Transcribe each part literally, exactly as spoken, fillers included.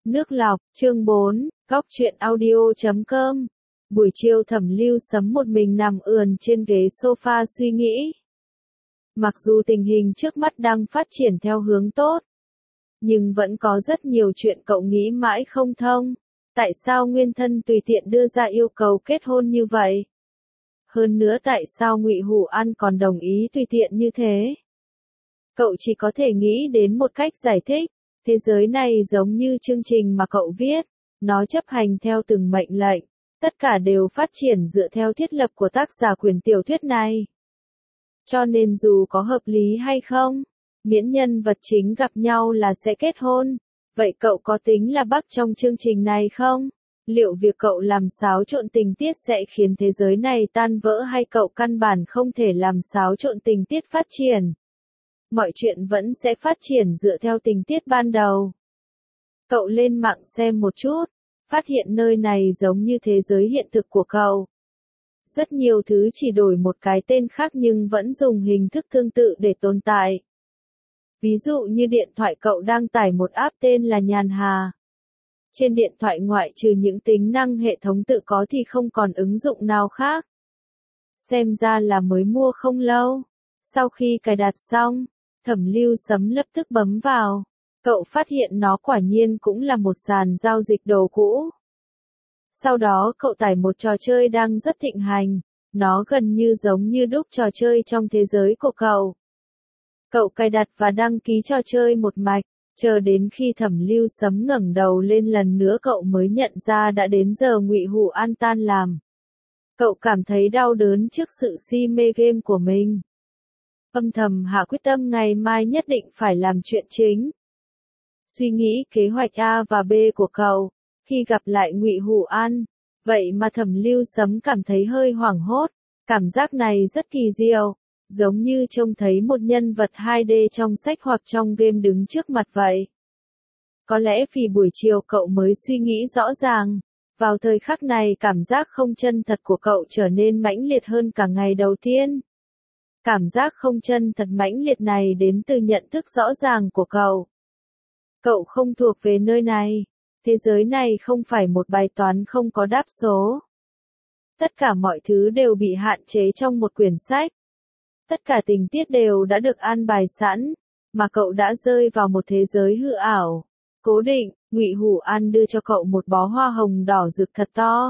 Nước lọc, chương bốn, góc truyện audio chấm com. Buổi chiều Thẩm Lưu Sấm một mình nằm ườn trên ghế sofa suy nghĩ. Mặc dù tình hình trước mắt đang phát triển theo hướng tốt, nhưng vẫn có rất nhiều chuyện cậu nghĩ mãi không thông. Tại sao Nguyên Thân tùy tiện đưa ra yêu cầu kết hôn như vậy? Hơn nữa tại sao Ngụy Hủ An còn đồng ý tùy tiện như thế? Cậu chỉ có thể nghĩ đến một cách giải thích. Thế giới này giống như chương trình mà cậu viết, nó chấp hành theo từng mệnh lệnh, tất cả đều phát triển dựa theo thiết lập của tác giả quyển tiểu thuyết này. Cho nên dù có hợp lý hay không, miễn nhân vật chính gặp nhau là sẽ kết hôn. Vậy cậu có tính là Bắc trong chương trình này không? Liệu việc cậu làm xáo trộn tình tiết sẽ khiến thế giới này tan vỡ hay cậu căn bản không thể làm xáo trộn tình tiết phát triển? Mọi chuyện vẫn sẽ phát triển dựa theo tình tiết ban đầu. Cậu lên mạng xem một chút, phát hiện nơi này giống như thế giới hiện thực của cậu. Rất nhiều thứ chỉ đổi một cái tên khác nhưng vẫn dùng hình thức tương tự để tồn tại. Ví dụ như điện thoại cậu đang tải một app tên là Nhàn Hà. Trên điện thoại ngoại trừ những tính năng hệ thống tự có thì không còn ứng dụng nào khác. Xem ra là mới mua không lâu. Sau khi cài đặt xong, Thẩm Lưu Sấm lập tức bấm vào. Cậu phát hiện nó quả nhiên cũng là một sàn giao dịch đồ cũ. Sau đó cậu tải một trò chơi đang rất thịnh hành. Nó gần như giống như đúc trò chơi trong thế giới của cậu. Cậu cài đặt và đăng ký trò chơi một mạch. Chờ đến khi Thẩm Lưu Sấm ngẩng đầu lên lần nữa cậu mới nhận ra đã đến giờ Ngụy Hủ An tan làm. Cậu cảm thấy đau đớn trước sự si mê game của mình. Âm thầm hạ quyết tâm ngày mai nhất định phải làm chuyện chính. Suy nghĩ kế hoạch A và B của cậu, khi gặp lại Ngụy Hủ An, vậy mà Thẩm Lưu Sấm cảm thấy hơi hoảng hốt, cảm giác này rất kỳ diệu, giống như trông thấy một nhân vật hai D trong sách hoặc trong game đứng trước mặt vậy. Có lẽ vì buổi chiều cậu mới suy nghĩ rõ ràng, vào thời khắc này cảm giác không chân thật của cậu trở nên mãnh liệt hơn cả ngày đầu tiên. Cảm giác không chân thật mãnh liệt này đến từ nhận thức rõ ràng của cậu. Cậu không thuộc về nơi này. Thế giới này không phải một bài toán không có đáp số. Tất cả mọi thứ đều bị hạn chế trong một quyển sách. Tất cả tình tiết đều đã được an bài sẵn, mà cậu đã rơi vào một thế giới hư ảo. Cố định, Ngụy Hủ An đưa cho cậu một bó hoa hồng đỏ rực thật to.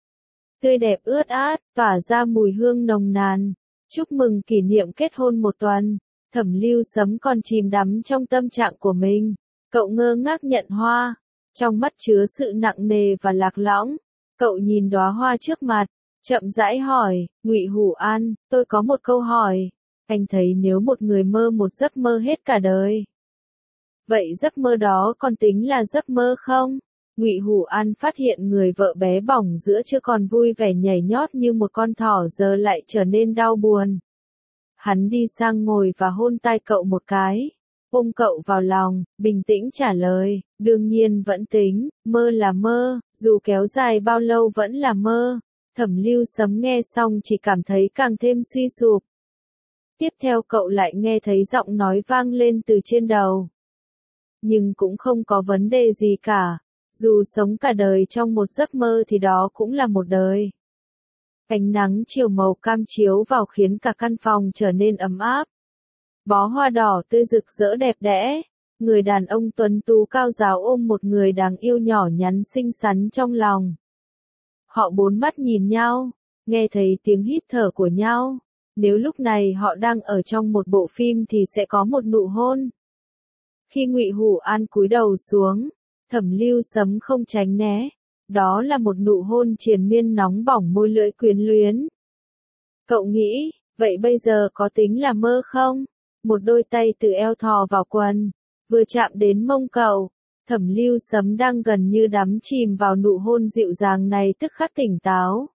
Tươi đẹp ướt át, tỏa ra mùi hương nồng nàn. Chúc mừng kỷ niệm kết hôn một tuần. Thẩm Lưu Sấm còn chìm đắm trong tâm trạng của mình. Cậu ngơ ngác nhận hoa, trong mắt chứa sự nặng nề và lạc lõng. Cậu nhìn đóa hoa trước mặt, chậm rãi hỏi, Ngụy Hủ An, tôi có một câu hỏi. Anh thấy nếu một người mơ một giấc mơ hết cả đời, vậy giấc mơ đó còn tính là giấc mơ không? Ngụy Hủ An phát hiện người vợ bé bỏng giữa chưa còn vui vẻ nhảy nhót như một con thỏ giờ lại trở nên đau buồn. Hắn đi sang ngồi và hôn tai cậu một cái, ôm cậu vào lòng, bình tĩnh trả lời, đương nhiên vẫn tính, mơ là mơ, dù kéo dài bao lâu vẫn là mơ. Thẩm Lưu Sấm nghe xong chỉ cảm thấy càng thêm suy sụp. Tiếp theo cậu lại nghe thấy giọng nói vang lên từ trên đầu. Nhưng cũng không có vấn đề gì cả. Dù sống cả đời trong một giấc mơ thì đó cũng là một đời. Ánh nắng chiều màu cam chiếu vào khiến cả căn phòng trở nên ấm áp. Bó hoa đỏ tươi rực rỡ đẹp đẽ. Người đàn ông tuấn tú cao ráo ôm một người đáng yêu nhỏ nhắn xinh xắn trong lòng. Họ bốn mắt nhìn nhau, nghe thấy tiếng hít thở của nhau. Nếu lúc này họ đang ở trong một bộ phim thì sẽ có một nụ hôn. Khi Ngụy Hủ An cúi đầu xuống, Thẩm Lưu Sấm không tránh né. Đó là một nụ hôn triền miên nóng bỏng môi lưỡi quyến luyến. Cậu nghĩ, vậy bây giờ có tính là mơ không? Một đôi tay từ eo thò vào quần, vừa chạm đến mông cậu. Thẩm Lưu Sấm đang gần như đắm chìm vào nụ hôn dịu dàng này tức khắc tỉnh táo.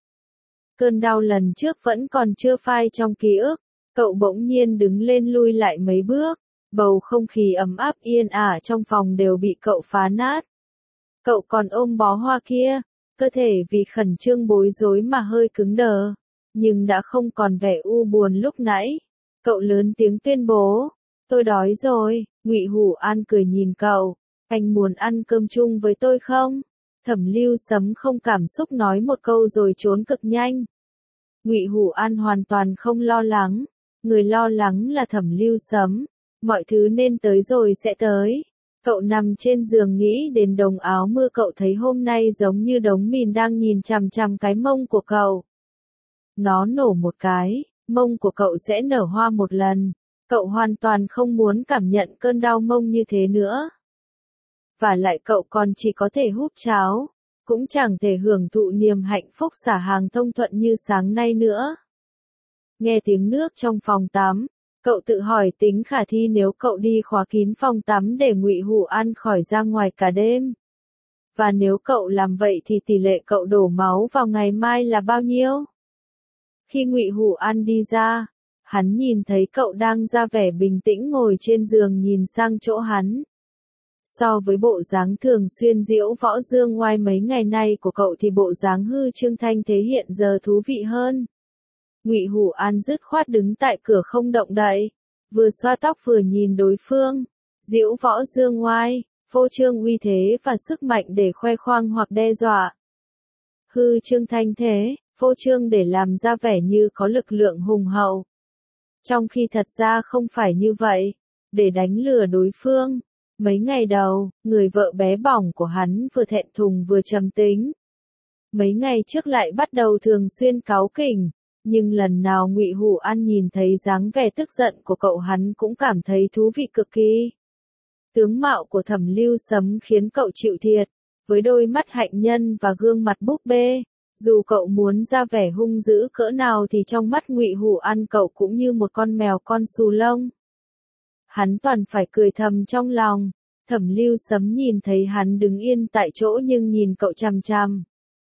Cơn đau lần trước vẫn còn chưa phai trong ký ức. Cậu bỗng nhiên đứng lên lui lại mấy bước. Bầu không khí ấm áp yên ả trong phòng đều bị cậu phá nát. Cậu còn ôm bó hoa kia, cơ thể vì khẩn trương bối rối mà hơi cứng đờ, nhưng đã không còn vẻ u buồn lúc nãy. Cậu lớn tiếng tuyên bố, tôi đói rồi. Ngụy Hủ An cười nhìn cậu, Anh muốn ăn cơm chung với tôi không? Thẩm Lưu Sấm không cảm xúc nói một câu rồi trốn cực nhanh. Ngụy Hủ An hoàn toàn không lo lắng, người lo lắng là Thẩm Lưu Sấm, mọi thứ nên tới rồi sẽ tới. Cậu nằm trên giường nghĩ đến đống áo mưa, cậu thấy hôm nay giống như đống mìn đang nhìn chằm chằm cái mông của cậu. Nó nổ một cái, mông của cậu sẽ nở hoa một lần, cậu hoàn toàn không muốn cảm nhận cơn đau mông như thế nữa. Và lại cậu còn chỉ có thể húp cháo, cũng chẳng thể hưởng thụ niềm hạnh phúc xả hàng thông thuận như sáng nay nữa. Nghe tiếng nước trong phòng tắm, cậu tự hỏi tính khả thi nếu cậu đi khóa kín phòng tắm để Ngụy Hủ An khỏi ra ngoài cả đêm. Và nếu cậu làm vậy thì tỷ lệ cậu đổ máu vào ngày mai là bao nhiêu? Khi Ngụy Hủ An đi ra, hắn nhìn thấy cậu đang ra vẻ bình tĩnh ngồi trên giường nhìn sang chỗ hắn. So với bộ dáng thường xuyên diễu võ dương ngoai mấy ngày nay của cậu thì bộ dáng hư trương thanh thế hiện giờ thú vị hơn. Ngụy Hủ An dứt khoát đứng tại cửa không động đậy, vừa xoa tóc vừa nhìn đối phương, diễu võ dương ngoai, phô trương uy thế và sức mạnh để khoe khoang hoặc đe dọa. Hư trương thanh thế, phô trương để làm ra vẻ như có lực lượng hùng hậu. Trong khi thật ra không phải như vậy, để đánh lừa đối phương. Mấy ngày đầu, người vợ bé bỏng của hắn vừa thẹn thùng vừa trầm tính. Mấy ngày trước lại bắt đầu thường xuyên cáu kỉnh, nhưng lần nào Ngụy Hủ An nhìn thấy dáng vẻ tức giận của cậu hắn cũng cảm thấy thú vị cực kỳ. Tướng mạo của Thẩm Lưu Sấm khiến cậu chịu thiệt, với đôi mắt hạnh nhân và gương mặt búp bê, dù cậu muốn ra vẻ hung dữ cỡ nào thì trong mắt Ngụy Hủ An cậu cũng như một con mèo con xù lông. Hắn toàn phải cười thầm trong lòng. Thẩm Lưu Sấm nhìn thấy hắn đứng yên tại chỗ nhưng nhìn cậu chằm chằm.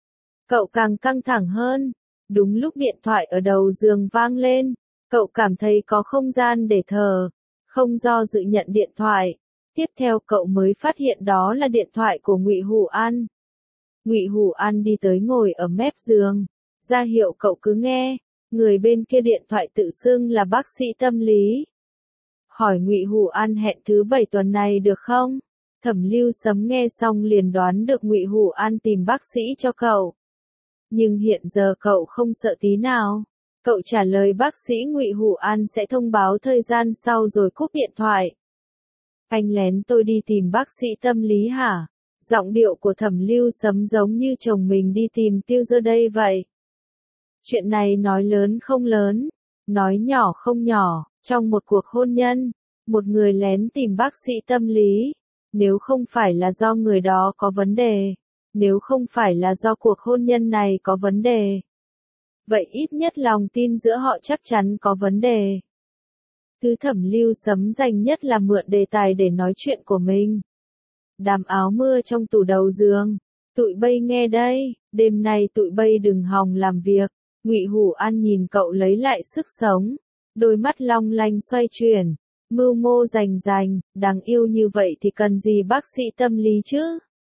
Cậu càng căng thẳng hơn. Đúng lúc điện thoại ở đầu giường vang lên, cậu cảm thấy có không gian để thở, không do dự nhận điện thoại. Tiếp theo cậu mới phát hiện đó là điện thoại của Ngụy Hủ An. Ngụy Hủ An đi tới ngồi ở mép giường, ra hiệu cậu cứ nghe. Người bên kia điện thoại tự xưng là bác sĩ tâm lý. Hỏi Ngụy Hủ An hẹn thứ bảy tuần này được không? Thẩm Lưu Sấm nghe xong liền đoán được Ngụy Hủ An tìm bác sĩ cho cậu. Nhưng hiện giờ cậu không sợ tí nào. Cậu trả lời bác sĩ Ngụy Hủ An sẽ thông báo thời gian sau rồi cúp điện thoại. Anh lén tôi đi tìm bác sĩ tâm lý hả? Giọng điệu của Thẩm Lưu Sấm giống như chồng mình đi tìm Tiêu Dơ đây vậy. Chuyện này nói lớn không lớn, nói nhỏ không nhỏ. Trong một cuộc hôn nhân, một người lén tìm bác sĩ tâm lý, nếu không phải là do người đó có vấn đề, nếu không phải là do cuộc hôn nhân này có vấn đề, vậy ít nhất lòng tin giữa họ chắc chắn có vấn đề. Thứ Thẩm Lưu Sấm dành nhất là mượn đề tài để nói chuyện của mình. Đám áo mưa trong tủ đầu giường, tụi bay nghe đây, đêm nay tụi bay đừng hòng làm việc. Ngụy Hủ An nhìn cậu lấy lại sức sống. Đôi mắt long lanh xoay chuyển, mưu mô rành rành, đáng yêu như vậy thì cần gì bác sĩ tâm lý chứ?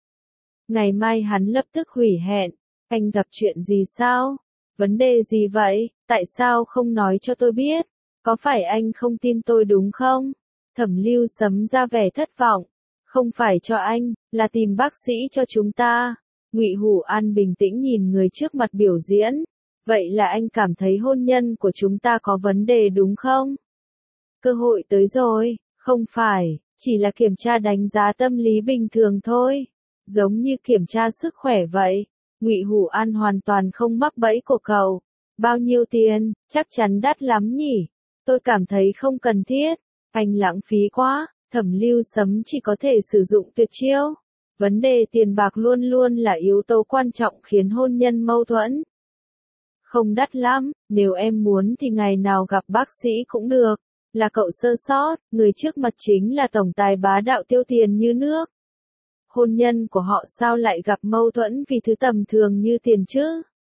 Ngày mai hắn lập tức hủy hẹn, anh gặp chuyện gì sao? Vấn đề gì vậy? Tại sao không nói cho tôi biết? Có phải anh không tin tôi đúng không? Thẩm Lưu Sấm ra vẻ thất vọng, không phải cho anh, là tìm bác sĩ cho chúng ta. Ngụy Hủ An bình tĩnh nhìn người trước mặt biểu diễn. Vậy là anh cảm thấy hôn nhân của chúng ta có vấn đề đúng không? Cơ hội tới rồi, không phải, chỉ là kiểm tra đánh giá tâm lý bình thường thôi. Giống như kiểm tra sức khỏe vậy. Ngụy Hủ An hoàn toàn không mắc bẫy của cậu. Bao nhiêu tiền, chắc chắn đắt lắm nhỉ? Tôi cảm thấy không cần thiết. Anh lãng phí quá. Thẩm Lưu Sấm chỉ có thể sử dụng tuyệt chiêu. Vấn đề tiền bạc luôn luôn là yếu tố quan trọng khiến hôn nhân mâu thuẫn. Không đắt lắm, nếu em muốn thì ngày nào gặp bác sĩ cũng được. Là cậu sơ sót, người trước mặt chính là tổng tài bá đạo tiêu tiền như nước. Hôn nhân của họ sao lại gặp mâu thuẫn vì thứ tầm thường như tiền chứ?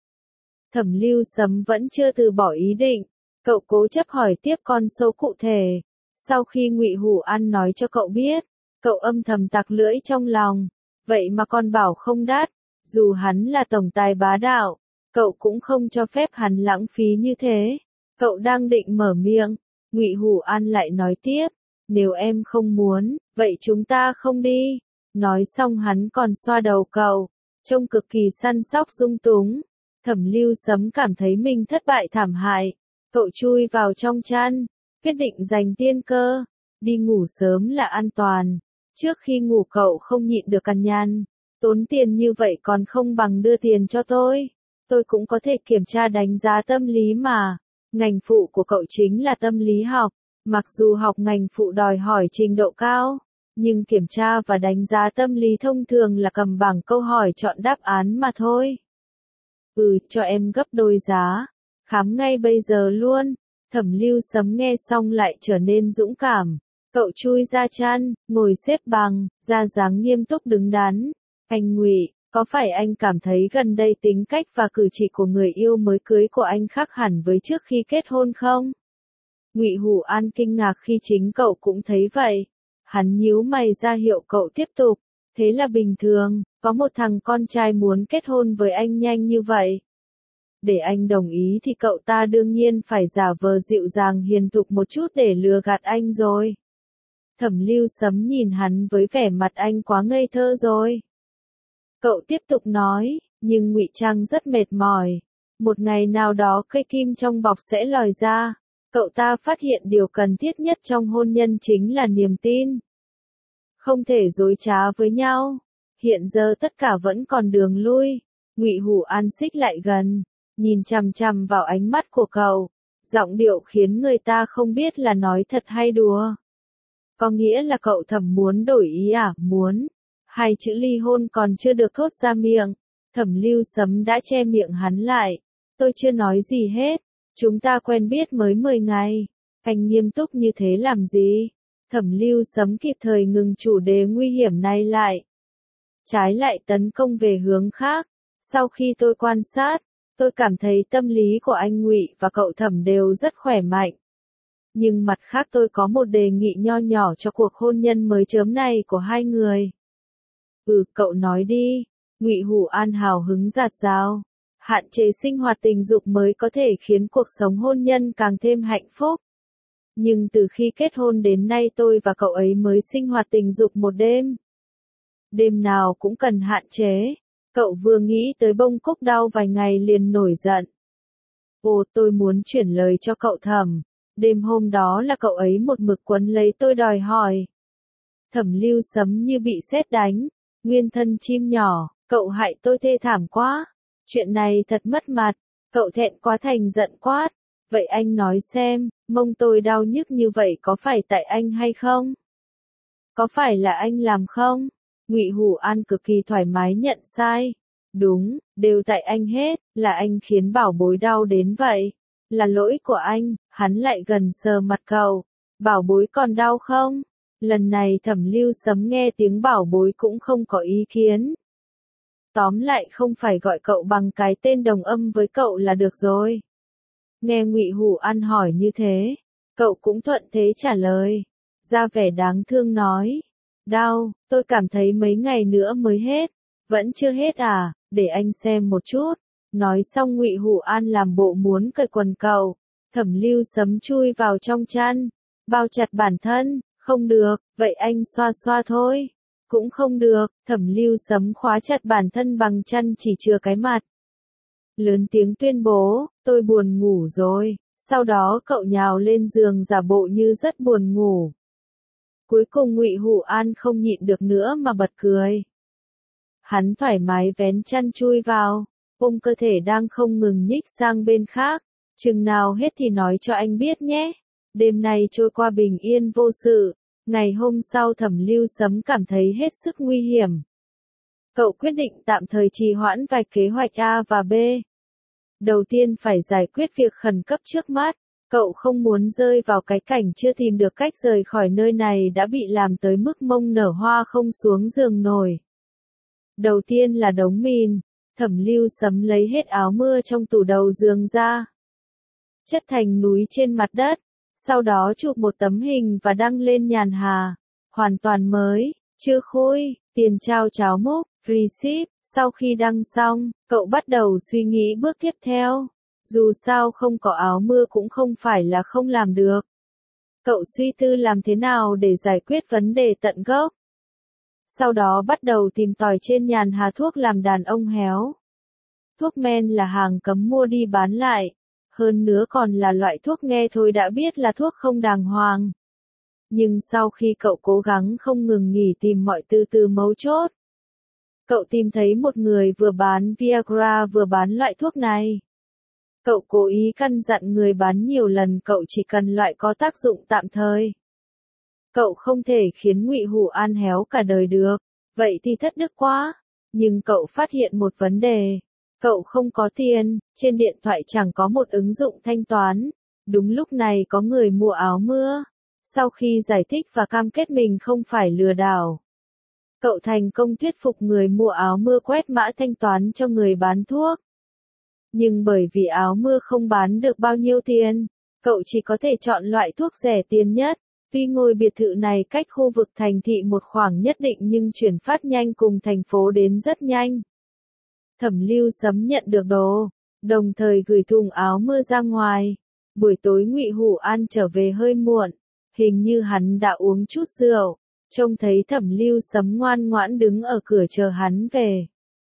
Thẩm Lưu Sấm vẫn chưa từ bỏ ý định. Cậu cố chấp hỏi tiếp con số cụ thể. Sau khi Ngụy Hủ An nói cho cậu biết, cậu âm thầm tặc lưỡi trong lòng. Vậy mà con bảo không đắt, dù hắn là tổng tài bá đạo, cậu cũng không cho phép hắn lãng phí như thế. Cậu đang định mở miệng, Ngụy Hủ An lại nói tiếp, nếu em không muốn, vậy chúng ta không đi. Nói xong hắn còn xoa đầu cậu, trông cực kỳ săn sóc dung túng. Thẩm Lưu Sấm cảm thấy mình thất bại thảm hại. Cậu chui vào trong chăn, quyết định giành tiên cơ. Đi ngủ sớm là an toàn. Trước khi ngủ cậu không nhịn được cằn nhằn. Tốn tiền như vậy còn không bằng đưa tiền cho tôi. Tôi cũng có thể kiểm tra đánh giá tâm lý mà. Ngành phụ của cậu chính là tâm lý học. Mặc dù học ngành phụ đòi hỏi trình độ cao, nhưng kiểm tra và đánh giá tâm lý thông thường là cầm bảng câu hỏi chọn đáp án mà thôi. Ừ, cho em gấp đôi giá. Khám ngay bây giờ luôn. Thẩm Lưu Sấm nghe xong lại trở nên dũng cảm. Cậu chui ra chăn, ngồi xếp bằng, ra dáng nghiêm túc đứng đắn. Anh Ngụy, có phải anh cảm thấy gần đây tính cách và cử chỉ của người yêu mới cưới của anh khác hẳn với trước khi kết hôn không? Ngụy Hủ An kinh ngạc khi chính cậu cũng thấy vậy. Hắn nhíu mày ra hiệu cậu tiếp tục. Thế là bình thường, có một thằng con trai muốn kết hôn với anh nhanh như vậy. Để anh đồng ý thì cậu ta đương nhiên phải giả vờ dịu dàng hiền thục một chút để lừa gạt anh rồi. Thẩm Lưu Sấm nhìn hắn với vẻ mặt anh quá ngây thơ rồi. Cậu tiếp tục nói, nhưng ngụy trang rất mệt mỏi. Một ngày nào đó cây kim trong bọc sẽ lòi ra. Cậu ta phát hiện điều cần thiết nhất trong hôn nhân chính là niềm tin. Không thể dối trá với nhau. Hiện giờ tất cả vẫn còn đường lui. Ngụy Hủ An xích lại gần, nhìn chằm chằm vào ánh mắt của cậu. Giọng điệu khiến người ta không biết là nói thật hay đùa. Có nghĩa là cậu Thẩm muốn đổi ý à? Muốn. Hai chữ ly hôn còn chưa được thốt ra miệng. Thẩm Lưu Sấm đã che miệng hắn lại. Tôi chưa nói gì hết. Chúng ta quen biết mới mười ngày. Anh nghiêm túc như thế làm gì? Thẩm Lưu Sấm kịp thời ngừng chủ đề nguy hiểm này lại. Trái lại tấn công về hướng khác. Sau khi tôi quan sát, tôi cảm thấy tâm lý của anh Ngụy và cậu Thẩm đều rất khỏe mạnh. Nhưng mặt khác tôi có một đề nghị nho nhỏ cho cuộc hôn nhân mới chớm này của hai người. Ừ, cậu nói đi. Ngụy Hủ An hào hứng rạt rào. Hạn chế sinh hoạt tình dục mới có thể khiến cuộc sống hôn nhân càng thêm hạnh phúc. Nhưng từ khi kết hôn đến nay tôi và cậu ấy mới sinh hoạt tình dục một đêm. Đêm nào cũng cần hạn chế. Cậu vừa nghĩ tới bông cúc đau vài ngày liền nổi giận. Ồ, tôi muốn chuyển lời cho cậu Thẩm. Đêm hôm đó là cậu ấy một mực quấn lấy tôi đòi hỏi. Thẩm Lưu Sấm như bị sét đánh. Nguyên thân chim nhỏ, cậu hại tôi thê thảm quá. Chuyện này thật mất mặt. Cậu thẹn quá thành giận quát. Vậy anh nói xem, mông tôi đau nhức như vậy có phải tại anh hay không? Có phải là anh làm không? Ngụy Hủ An cực kỳ thoải mái nhận sai. Đúng, đều tại anh hết, là anh khiến bảo bối đau đến vậy. Là lỗi của anh. Hắn lại gần sờ mặt cậu. Bảo bối còn đau không? Lần này Thẩm Lưu Sấm nghe tiếng bảo bối cũng không có ý kiến. Tóm lại không phải gọi cậu bằng cái tên đồng âm với cậu là được rồi. Nghe Ngụy Hủ An hỏi như thế, cậu cũng thuận thế trả lời. Ra vẻ đáng thương nói. Đau, tôi cảm thấy mấy ngày nữa mới hết. Vẫn chưa hết à, để anh xem một chút. Nói xong Ngụy Hủ An làm bộ muốn cởi quần cậu. Thẩm Lưu Sấm chui vào trong chăn, bao chặt bản thân. Không được, vậy anh xoa xoa thôi. Cũng không được, Thẩm Lưu Sấm khóa chặt bản thân bằng chăn chỉ chừa cái mặt. Lớn tiếng tuyên bố, tôi buồn ngủ rồi. Sau đó cậu nhào lên giường giả bộ như rất buồn ngủ. Cuối cùng Ngụy Hủ An không nhịn được nữa mà bật cười. Hắn thoải mái vén chăn chui vào, ôm cơ thể đang không ngừng nhích sang bên khác. Chừng nào hết thì nói cho anh biết nhé. Đêm nay trôi qua bình yên vô sự. Ngày hôm sau Thẩm Lưu Sấm cảm thấy hết sức nguy hiểm. Cậu quyết định tạm thời trì hoãn vài kế hoạch A và B. Đầu tiên phải giải quyết việc khẩn cấp trước mắt. Cậu không muốn rơi vào cái cảnh chưa tìm được cách rời khỏi nơi này đã bị làm tới mức mông nở hoa không xuống giường nổi. Đầu tiên là đống mìn. Thẩm Lưu Sấm lấy hết áo mưa trong tủ đầu giường ra. Chất thành núi trên mặt đất. Sau đó chụp một tấm hình và đăng lên nhàn hà. Hoàn toàn mới, chưa khui, tiền trao cháo múc, free ship. Sau khi đăng xong, cậu bắt đầu suy nghĩ bước tiếp theo. Dù sao không có áo mưa cũng không phải là không làm được. Cậu suy tư làm thế nào để giải quyết vấn đề tận gốc. Sau đó bắt đầu tìm tòi trên nhàn hà thuốc làm đàn ông héo. Thuốc men là hàng cấm mua đi bán lại, hơn nữa còn là loại thuốc nghe thôi đã biết là thuốc không đàng hoàng. Nhưng sau khi cậu cố gắng không ngừng nghỉ tìm mọi từ từ mấu chốt, cậu tìm thấy một người vừa bán Viagra vừa bán loại thuốc này. Cậu cố ý căn dặn người bán nhiều lần cậu chỉ cần loại có tác dụng tạm thời. Cậu không thể khiến Ngụy Hủ An héo cả đời được, vậy thì thất đức quá. Nhưng cậu phát hiện một vấn đề. Cậu không có tiền, trên điện thoại chẳng có một ứng dụng thanh toán. Đúng lúc này có người mua áo mưa. Sau khi giải thích và cam kết mình không phải lừa đảo, cậu thành công thuyết phục người mua áo mưa quét mã thanh toán cho người bán thuốc. Nhưng bởi vì áo mưa không bán được bao nhiêu tiền, cậu chỉ có thể chọn loại thuốc rẻ tiền nhất. Tuy ngôi biệt thự này cách khu vực thành thị một khoảng nhất định nhưng chuyển phát nhanh cùng thành phố đến rất nhanh. Thẩm Lưu Sấm nhận được đồ, đồng thời gửi thùng áo mưa ra ngoài. Buổi tối Ngụy Hủ An trở về hơi muộn, hình như hắn đã uống chút rượu, trông thấy Thẩm Lưu Sấm ngoan ngoãn đứng ở cửa chờ hắn về.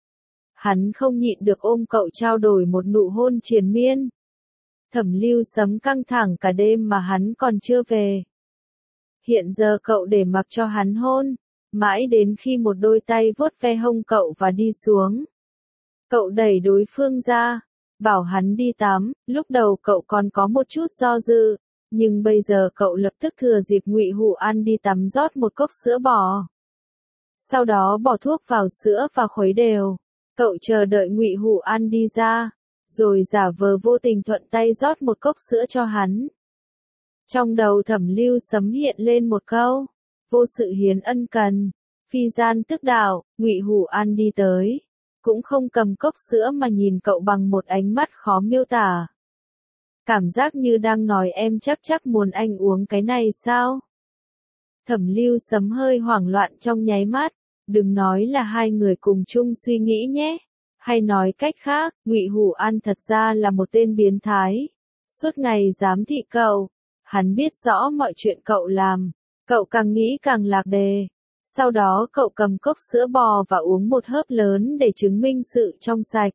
Hắn không nhịn được ôm cậu trao đổi một nụ hôn triền miên. Thẩm Lưu Sấm căng thẳng cả đêm mà hắn còn chưa về. Hiện giờ cậu để mặc cho hắn hôn, mãi đến khi một đôi tay vuốt ve hông cậu và đi xuống. Cậu đẩy đối phương ra, bảo hắn đi tắm. Lúc đầu cậu còn có một chút do dự, nhưng bây giờ cậu lập tức thừa dịp Ngụy Hủ An đi tắm rót một cốc sữa bò. Sau đó bỏ thuốc vào sữa và khuấy đều. Cậu chờ đợi Ngụy Hủ An đi ra, rồi giả vờ vô tình thuận tay rót một cốc sữa cho hắn. Trong đầu Thẩm Lưu Sấm hiện lên một câu, vô sự hiến ân cần, phi gian tức đạo. Ngụy Hủ An đi tới, cũng không cầm cốc sữa mà nhìn cậu bằng một ánh mắt khó miêu tả. Cảm giác như đang nói em chắc chắc muốn anh uống cái này sao? Thẩm Lưu Sấm hơi hoảng loạn trong nháy mắt, đừng nói là hai người cùng chung suy nghĩ nhé. Hay nói cách khác, Ngụy Hủ An thật ra là một tên biến thái, suốt ngày giám thị cậu. Hắn biết rõ mọi chuyện cậu làm, cậu càng nghĩ càng lạc đề. Sau đó cậu cầm cốc sữa bò và uống một hớp lớn để chứng minh sự trong sạch.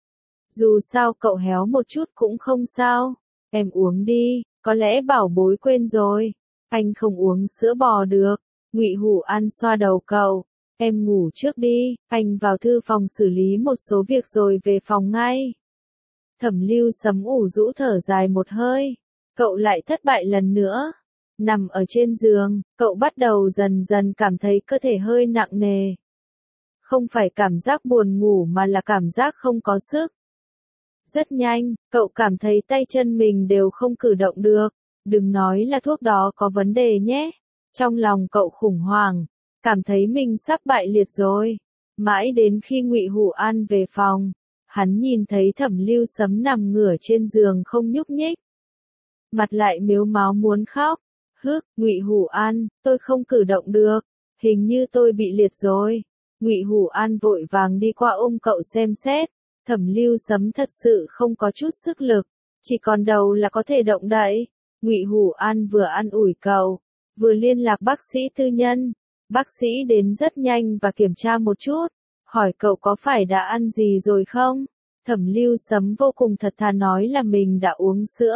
Dù sao cậu héo một chút cũng không sao, em uống đi, có lẽ bảo bối quên rồi, anh không uống sữa bò được. Ngụy Hủ An xoa đầu cậu, em ngủ trước đi, anh vào thư phòng xử lý một số việc rồi về phòng ngay. Thẩm Lưu Sấm ủ rũ thở dài một hơi, cậu lại thất bại lần nữa. Nằm ở trên giường, cậu bắt đầu dần dần cảm thấy cơ thể hơi nặng nề. Không phải cảm giác buồn ngủ mà là cảm giác không có sức. Rất nhanh, cậu cảm thấy tay chân mình đều không cử động được. Đừng nói là thuốc đó có vấn đề nhé. Trong lòng cậu khủng hoảng, cảm thấy mình sắp bại liệt rồi. Mãi đến khi Ngụy Hủ An về phòng, hắn nhìn thấy Thẩm Lưu Sấm nằm ngửa trên giường không nhúc nhích. Mặt lại mếu máo muốn khóc. Hức, Ngụy Hủ An, tôi không cử động được, hình như tôi bị liệt rồi. Ngụy Hủ An vội vàng đi qua ôm cậu xem xét. Thẩm Lưu Sấm thật sự không có chút sức lực, chỉ còn đầu là có thể động đậy. Ngụy Hủ An vừa an ủi cậu, vừa liên lạc bác sĩ tư nhân. Bác sĩ đến rất nhanh và kiểm tra một chút, hỏi cậu có phải đã ăn gì rồi không? Thẩm Lưu Sấm vô cùng thật thà nói là mình đã uống sữa.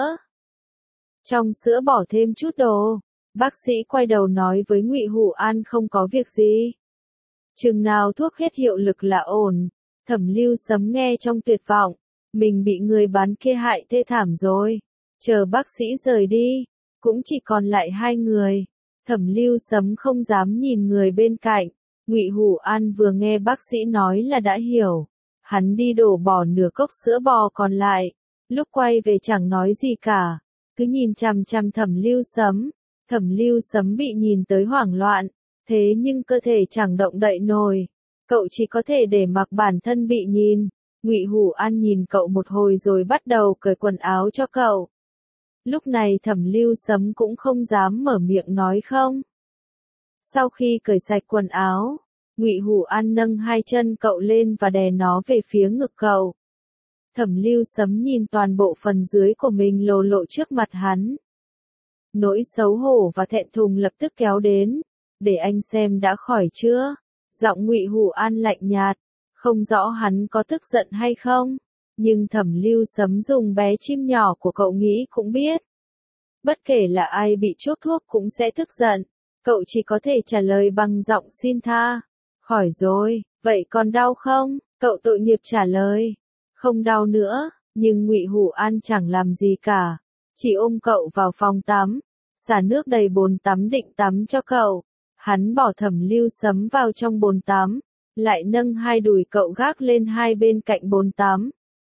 Trong sữa bỏ thêm chút đồ. Bác sĩ quay đầu nói với Ngụy Hủ An không có việc gì. Chừng nào thuốc hết hiệu lực là ổn. Thẩm Lưu Sấm nghe trong tuyệt vọng, mình bị người bán kia hại thê thảm rồi. Chờ bác sĩ rời đi, cũng chỉ còn lại hai người. Thẩm Lưu Sấm không dám nhìn người bên cạnh. Ngụy Hủ An vừa nghe bác sĩ nói là đã hiểu. Hắn đi đổ bỏ nửa cốc sữa bò còn lại. Lúc quay về chẳng nói gì cả, cứ nhìn chằm chằm Thẩm Lưu Sấm. Thẩm Lưu Sấm bị nhìn tới hoảng loạn, thế nhưng cơ thể chẳng động đậy nổi. Cậu chỉ có thể để mặc bản thân bị nhìn. Ngụy Hủ An nhìn cậu một hồi rồi bắt đầu cởi quần áo cho cậu. Lúc này Thẩm Lưu Sấm cũng không dám mở miệng nói không. Sau khi cởi sạch quần áo, Ngụy Hủ An nâng hai chân cậu lên và đè nó về phía ngực cậu. Thẩm Lưu Sấm nhìn toàn bộ phần dưới của mình lồ lộ trước mặt hắn. Nỗi xấu hổ và thẹn thùng lập tức kéo đến. Để anh xem đã khỏi chưa? Giọng Ngụy Hủ An lạnh nhạt, không rõ hắn có tức giận hay không, nhưng Thẩm Lưu Sấm dùng bé chim nhỏ của cậu nghĩ cũng biết. Bất kể là ai bị chuốc thuốc cũng sẽ tức giận, cậu chỉ có thể trả lời bằng giọng xin tha. Khỏi rồi, vậy còn đau không? Cậu tội nghiệp trả lời. Không đau nữa, nhưng Ngụy Hủ An chẳng làm gì cả, chỉ ôm cậu vào phòng tắm, xả nước đầy bồn tắm định tắm cho cậu. Hắn bỏ Thẩm Lưu Sấm vào trong bồn tắm, lại nâng hai đùi cậu gác lên hai bên cạnh bồn tắm.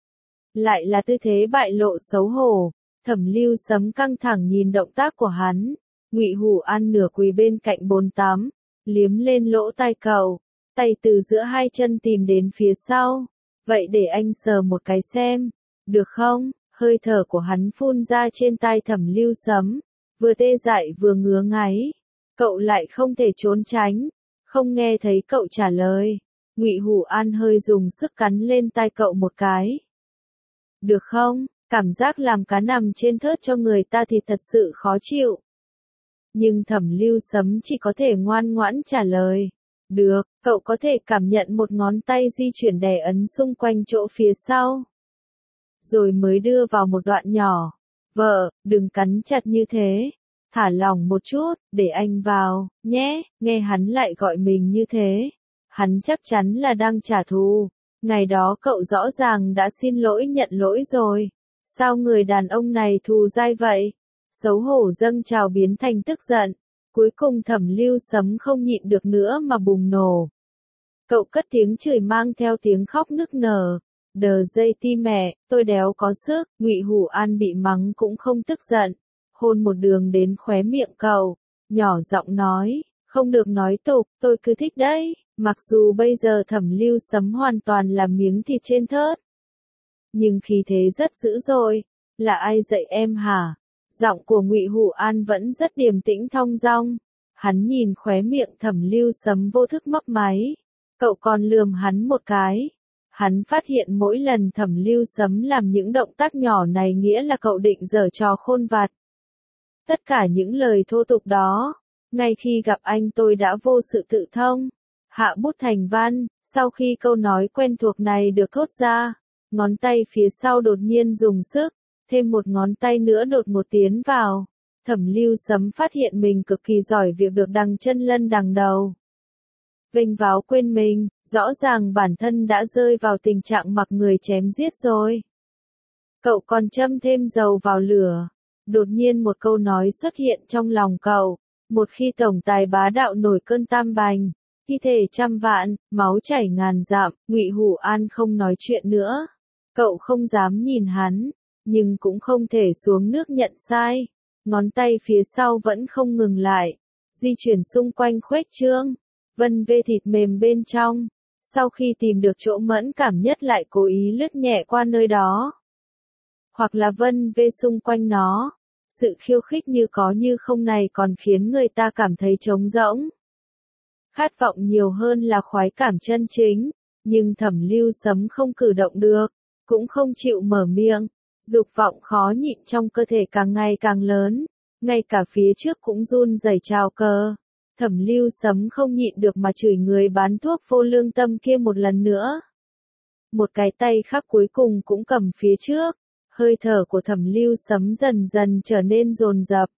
Lại là tư thế bại lộ xấu hổ. Thẩm Lưu Sấm căng thẳng nhìn động tác của hắn. Ngụy Hủ An nửa quỳ bên cạnh bồn tắm, liếm lên lỗ tai cậu, tay từ giữa hai chân tìm đến phía sau. Vậy để anh sờ một cái xem, được không? Hơi thở của hắn phun ra trên tai Thẩm Lưu Sấm, vừa tê dại vừa ngứa ngáy. Cậu lại không thể trốn tránh, không nghe thấy cậu trả lời. Ngụy Hủ An hơi dùng sức cắn lên tai cậu một cái. Được không? Cảm giác làm cá nằm trên thớt cho người ta thì thật sự khó chịu. Nhưng Thẩm Lưu Sấm chỉ có thể ngoan ngoãn trả lời. Được, cậu có thể cảm nhận một ngón tay di chuyển đè ấn xung quanh chỗ phía sau. Rồi mới đưa vào một đoạn nhỏ. Vợ, đừng cắn chặt như thế. Thả lỏng một chút, để anh vào, nhé. Nghe hắn lại gọi mình như thế. Hắn chắc chắn là đang trả thù. Ngày đó cậu rõ ràng đã xin lỗi nhận lỗi rồi. Sao người đàn ông này thù dai vậy? Xấu hổ dâng trào biến thành tức giận. Cuối cùng Thẩm Lưu Sấm không nhịn được nữa mà bùng nổ. Cậu cất tiếng chửi mang theo tiếng khóc nức nở. Đờ dây ti mẹ, tôi đéo có sức. Ngụy Hủ An bị mắng cũng không tức giận. Hôn một đường đến khóe miệng cậu. Nhỏ giọng nói, không được nói tục, tôi cứ thích đấy. Mặc dù bây giờ Thẩm Lưu Sấm hoàn toàn là miếng thịt trên thớt. Nhưng khí thế rất dữ dội. Là ai dạy em hả? Giọng của Ngụy Hủ An vẫn rất điềm tĩnh thong dong. Hắn nhìn khóe miệng Thẩm Lưu Sấm vô thức mấp máy. Cậu còn lườm hắn một cái. Hắn phát hiện mỗi lần Thẩm Lưu Sấm làm những động tác nhỏ này nghĩa là cậu định giở trò khôn vặt. Tất cả những lời thô tục đó, ngay khi gặp anh tôi đã vô sự tự thông. Hạ bút thành văn, sau khi câu nói quen thuộc này được thốt ra, ngón tay phía sau đột nhiên dùng sức, thêm một ngón tay nữa đột một tiến vào. Thẩm Lưu Sấm phát hiện mình cực kỳ giỏi việc được đằng chân lân đằng đầu. Vênh váo quên mình, rõ ràng bản thân đã rơi vào tình trạng mặc người chém giết rồi. Cậu còn châm thêm dầu vào lửa. Đột nhiên một câu nói xuất hiện trong lòng cậu. Một khi tổng tài bá đạo nổi cơn tam bành, thi thể trăm vạn, máu chảy ngàn dặm, Ngụy Hủ An không nói chuyện nữa. Cậu không dám nhìn hắn, nhưng cũng không thể xuống nước nhận sai. Ngón tay phía sau vẫn không ngừng lại, di chuyển xung quanh khuếch trương, vân vê thịt mềm bên trong. Sau khi tìm được chỗ mẫn cảm nhất lại cố ý lướt nhẹ qua nơi đó. Hoặc là vân vê xung quanh nó. Sự khiêu khích như có như không này còn khiến người ta cảm thấy trống rỗng. Khát vọng nhiều hơn là khoái cảm chân chính, nhưng Thẩm Lưu Sấm không cử động được, cũng không chịu mở miệng. Dục vọng khó nhịn trong cơ thể càng ngày càng lớn, ngay cả phía trước cũng run rẩy trào cờ. Thẩm Lưu Sấm không nhịn được mà chửi người bán thuốc vô lương tâm kia một lần nữa. Một cái tay khác cuối cùng cũng cầm phía trước. Hơi thở của Thẩm Lưu Sấm dần dần trở nên dồn dập.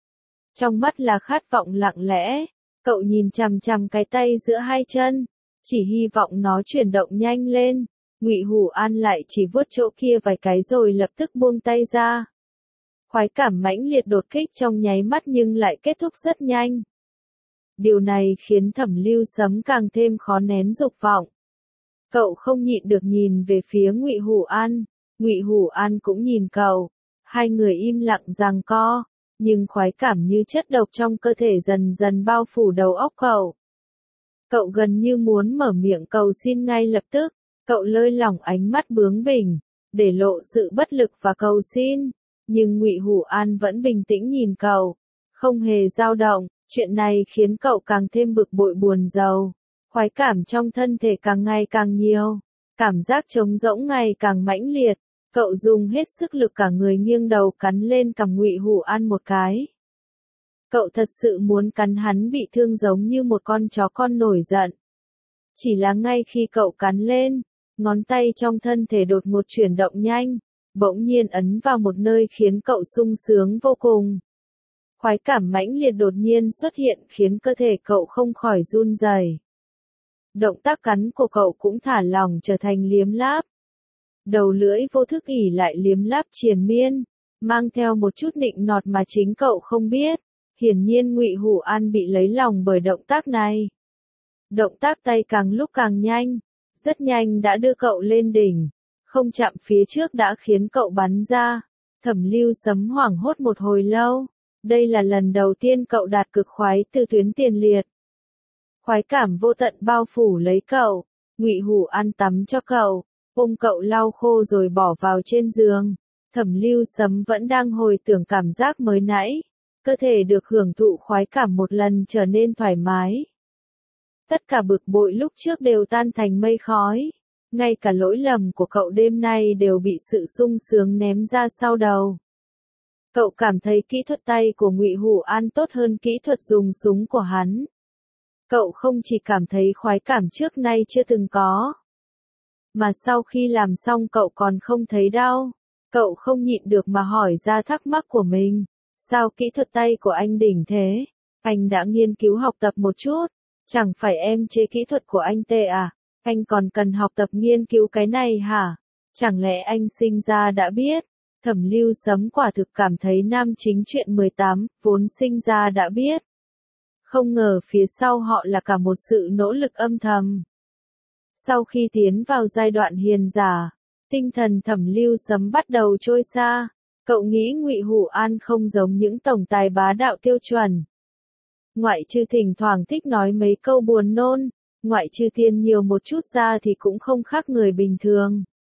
Trong mắt là khát vọng lặng lẽ, cậu nhìn chằm chằm cái tay giữa hai chân, chỉ hy vọng nó chuyển động nhanh lên. Ngụy Hủ An lại chỉ vuốt chỗ kia vài cái rồi lập tức buông tay ra. Khoái cảm mãnh liệt đột kích trong nháy mắt nhưng lại kết thúc rất nhanh. Điều này khiến Thẩm Lưu Sấm càng thêm khó nén dục vọng. Cậu không nhịn được nhìn về phía Ngụy Hủ An. Ngụy Hủ An cũng nhìn cậu, hai người im lặng giằng co, nhưng khoái cảm như chất độc trong cơ thể dần dần bao phủ đầu óc cậu. Cậu gần như muốn mở miệng cầu xin ngay lập tức, cậu lơi lỏng ánh mắt bướng bỉnh, để lộ sự bất lực và cầu xin, nhưng Ngụy Hủ An vẫn bình tĩnh nhìn cậu, không hề dao động. Chuyện này khiến cậu càng thêm bực bội buồn rầu, khoái cảm trong thân thể càng ngày càng nhiều. Cảm giác trống rỗng ngày càng mãnh liệt, cậu dùng hết sức lực cả người nghiêng đầu cắn lên cằm Ngụy Hủ An một cái. Cậu thật sự muốn cắn hắn bị thương giống như một con chó con nổi giận. Chỉ là ngay khi cậu cắn lên, ngón tay trong thân thể đột ngột chuyển động nhanh, bỗng nhiên ấn vào một nơi khiến cậu sung sướng vô cùng. Khoái cảm mãnh liệt đột nhiên xuất hiện khiến cơ thể cậu không khỏi run rẩy. Động tác cắn của cậu cũng thả lỏng trở thành liếm láp. Đầu lưỡi vô thức ỉ lại liếm láp triền miên, mang theo một chút nịnh nọt mà chính cậu không biết. Hiển nhiên Ngụy Hủ An bị lấy lòng bởi động tác này. Động tác tay càng lúc càng nhanh, rất nhanh đã đưa cậu lên đỉnh, không chạm phía trước đã khiến cậu bắn ra. Thẩm Lưu Sấm hoảng hốt một hồi lâu, đây là lần đầu tiên cậu đạt cực khoái từ tuyến tiền liệt. Khoái cảm vô tận bao phủ lấy cậu, Ngụy Hủ An tắm cho cậu, ôm cậu lau khô rồi bỏ vào trên giường. Thẩm Lưu Sấm vẫn đang hồi tưởng cảm giác mới nãy, cơ thể được hưởng thụ khoái cảm một lần trở nên thoải mái. Tất cả bực bội lúc trước đều tan thành mây khói, ngay cả lỗi lầm của cậu đêm nay đều bị sự sung sướng ném ra sau đầu. Cậu cảm thấy kỹ thuật tay của Ngụy Hủ An tốt hơn kỹ thuật dùng súng của hắn. Cậu không chỉ cảm thấy khoái cảm trước nay chưa từng có, mà sau khi làm xong cậu còn không thấy đau. Cậu không nhịn được mà hỏi ra thắc mắc của mình. Sao kỹ thuật tay của anh đỉnh thế? Anh đã nghiên cứu học tập một chút. Chẳng phải em chê kỹ thuật của anh tệ à? Anh còn cần học tập nghiên cứu cái này hả? Chẳng lẽ anh sinh ra đã biết? Thẩm Lưu Sấm quả thực cảm thấy nam chính truyện mười tám, vốn sinh ra đã biết. Không ngờ phía sau họ là cả một sự nỗ lực âm thầm. Sau khi tiến vào giai đoạn hiền giả, tinh thần Thẩm Lưu Sấm bắt đầu trôi xa. Cậu nghĩ Ngụy Hủ An không giống những tổng tài bá đạo tiêu chuẩn. Ngoại trừ thỉnh thoảng thích nói mấy câu buồn nôn, ngoại trừ tiền nhiều một chút ra thì cũng không khác người bình thường.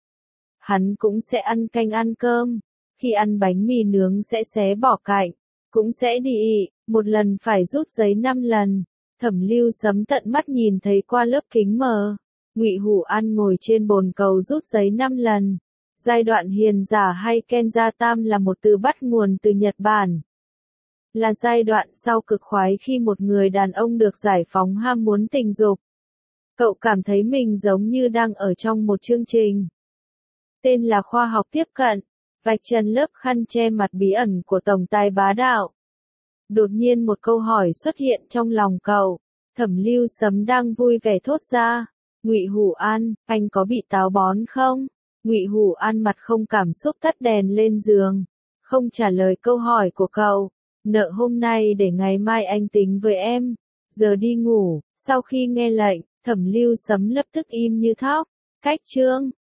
Hắn cũng sẽ ăn canh ăn cơm, khi ăn bánh mì nướng sẽ xé bỏ cạnh, cũng sẽ đi ị, một lần phải rút giấy năm lần. Thẩm Lưu Sấm tận mắt nhìn thấy qua lớp kính mờ, Ngụy Hủ An ngồi trên bồn cầu rút giấy năm lần. Giai đoạn hiền giả hay Kenja Tam là một từ bắt nguồn từ Nhật Bản. Là giai đoạn sau cực khoái khi một người đàn ông được giải phóng ham muốn tình dục. Cậu cảm thấy mình giống như đang ở trong một chương trình. Tên là khoa học tiếp cận, vạch trần lớp khăn che mặt bí ẩn của tổng tài bá đạo. Đột nhiên một câu hỏi xuất hiện trong lòng cậu. Thẩm Lưu Sấm đang vui vẻ thốt ra. Ngụy Hủ An, anh có bị táo bón không? Ngụy Hủ An mặt không cảm xúc tắt đèn lên giường, không trả lời câu hỏi của cậu. Nợ hôm nay để ngày mai anh tính với em. Giờ đi ngủ. Sau khi nghe lệnh, Thẩm Lưu Sấm lập tức im như thóc. Cách chương